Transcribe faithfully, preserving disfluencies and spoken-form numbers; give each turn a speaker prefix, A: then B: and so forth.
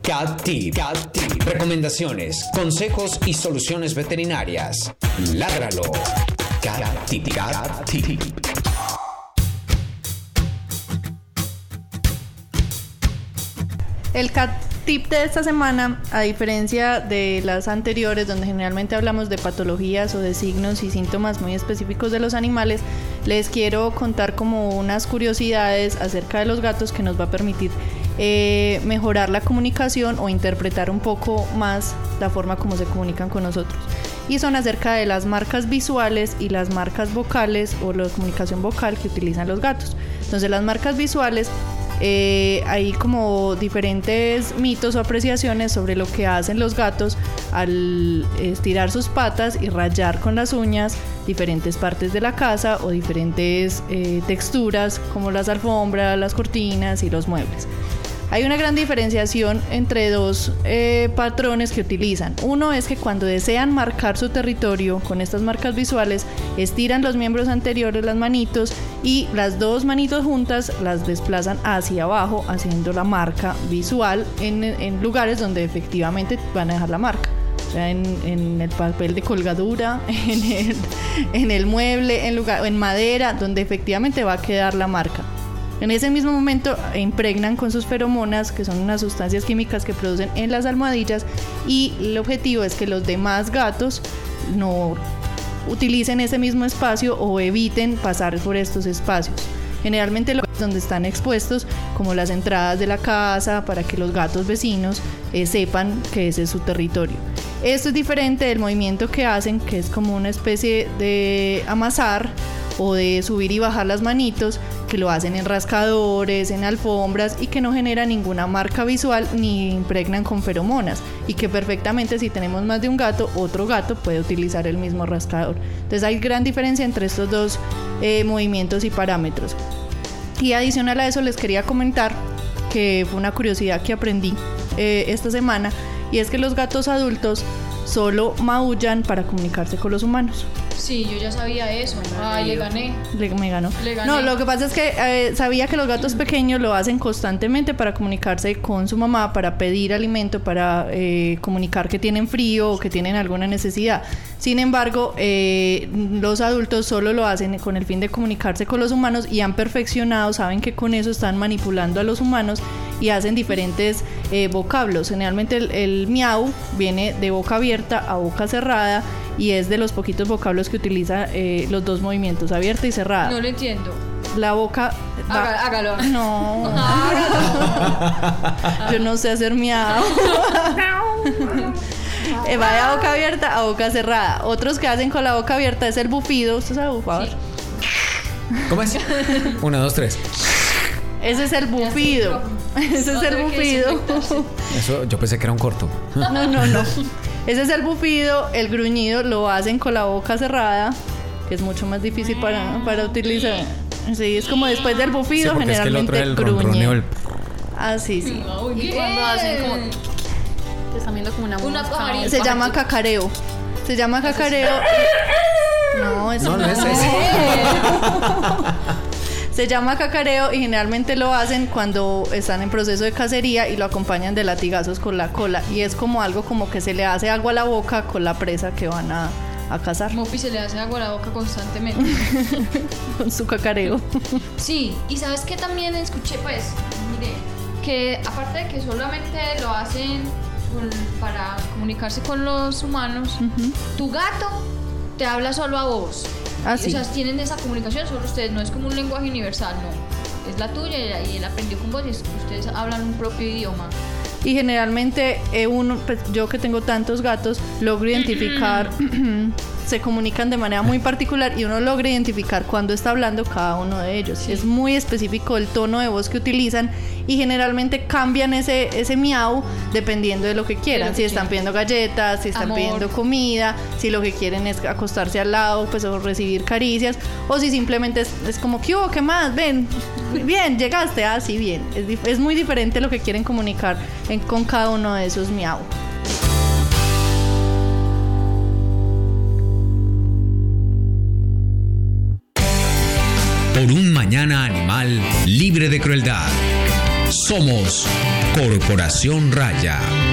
A: Cat Tip. Cat Tip. Recomendaciones, consejos y soluciones veterinarias. Ládralo. Cat Tip. Cat Tip.
B: El Cat Tip de esta semana, a diferencia de las anteriores, donde generalmente hablamos de patologías o de signos y síntomas muy específicos de los animales, les quiero contar como unas curiosidades acerca de los gatos que nos va a permitir eh, mejorar la comunicación o interpretar un poco más la forma como se comunican con nosotros. Y son acerca de las marcas visuales y las marcas vocales o la comunicación vocal que utilizan los gatos. Entonces, las marcas visuales, Eh, hay como diferentes mitos o apreciaciones sobre lo que hacen los gatos al estirar sus patas y rayar con las uñas diferentes partes de la casa o diferentes eh, texturas como las alfombras, las cortinas y los muebles. Hay una gran diferenciación entre dos eh, patrones que utilizan. Uno es que cuando desean marcar su territorio con estas marcas visuales, estiran los miembros anteriores, las manitos, y las dos manitos juntas las desplazan hacia abajo, haciendo la marca visual en, en lugares donde efectivamente van a dejar la marca. O sea, en, en el papel de colgadura, en el, en el mueble, en, lugar, en madera, donde efectivamente va a quedar la marca. En ese mismo momento impregnan con sus feromonas, que son unas sustancias químicas que producen en las almohadillas, y el objetivo es que los demás gatos no utilicen ese mismo espacio o eviten pasar por estos espacios. Generalmente los donde están expuestos, como las entradas de la casa, para que los gatos vecinos eh, sepan que ese es su territorio. Esto es diferente del movimiento que hacen, que es como una especie de amasar o de subir y bajar las manitos, que lo hacen en rascadores, en alfombras, y que no genera ninguna marca visual ni impregnan con feromonas, y que perfectamente, si tenemos más de un gato, otro gato puede utilizar el mismo rascador. Entonces hay gran diferencia entre estos dos eh, movimientos y parámetros. Y adicional a eso les quería comentar que fue una curiosidad que aprendí eh, esta semana, y es que los gatos adultos solo maullan para comunicarse con los humanos.
C: Sí, yo ya sabía eso. Ay, le gané.
B: Le, me ganó.
C: Le gané.
B: No, lo que pasa es que eh, sabía que los gatos pequeños lo hacen constantemente para comunicarse con su mamá, para pedir alimento, para eh, comunicar que tienen frío o que tienen alguna necesidad. Sin embargo, eh, los adultos solo lo hacen con el fin de comunicarse con los humanos, y han perfeccionado, saben que con eso están manipulando a los humanos y hacen diferentes eh, vocablos. Generalmente el, el miau viene de boca abierta a boca cerrada, y es de los poquitos vocablos que utiliza eh, los dos movimientos, abierta y cerrada.
C: No lo entiendo.
B: La boca... Va...
C: Hágalo, hágalo.
B: No. Yo no sé hacer miau. eh, va de boca abierta a boca cerrada. Otros que hacen con la boca abierta es el bufido. ¿Usted sabe bufar? Sí.
A: ¿Cómo es? Uno, dos, tres.
B: Ese es el bufido. Ese es el bufido.
A: Eso yo pensé que era un corto.
B: No, no, no. Ese es el bufido. El gruñido lo hacen con la boca cerrada, que es mucho más difícil para, para utilizar. Sí, es como después del bufido, sí, generalmente es que el gruñe. El... Ah, sí, sí.
C: Oh, y cuando hacen como... Te están viendo como una mosca.
B: Se llama cacareo. Se llama cacareo. No, eso
A: no,
B: no,
A: no es ese.
B: Se llama cacareo, y generalmente lo hacen cuando están en proceso de cacería y lo acompañan de latigazos con la cola, y es como algo como que se le hace agua a la boca con la presa que van a, a cazar.
C: Mopi se le hace agua a la boca constantemente
B: con su cacareo.
C: Sí, y sabes que también escuché, pues, mire, que aparte de que solamente lo hacen con, para comunicarse con los humanos, uh-huh. Tu gato te habla solo a vos.
B: Ah, sí.
C: O sea, tienen esa comunicación solo ustedes, no es como un lenguaje universal, no. Es la tuya y él aprendió con vos, y ustedes hablan un propio idioma.
B: Y generalmente eh, uno, pues, yo que tengo tantos gatos, logro identificar, se comunican de manera muy particular, y uno logra identificar cuándo está hablando cada uno de ellos. Sí. Es muy específico el tono de voz que utilizan, y generalmente cambian ese, ese miau dependiendo de lo que quieran. Lo que si están pidiendo galletas, si están Amor. pidiendo comida, si lo que quieren es acostarse al lado, pues, o recibir caricias, o si simplemente es, es como, ¿qué hubo? ¿Qué más? Ven, bien, llegaste, ah, sí, bien. Es, es muy diferente lo que quieren comunicar en, con cada uno de esos miau.
A: Por un mañana animal libre de crueldad. Somos Corporación Raya.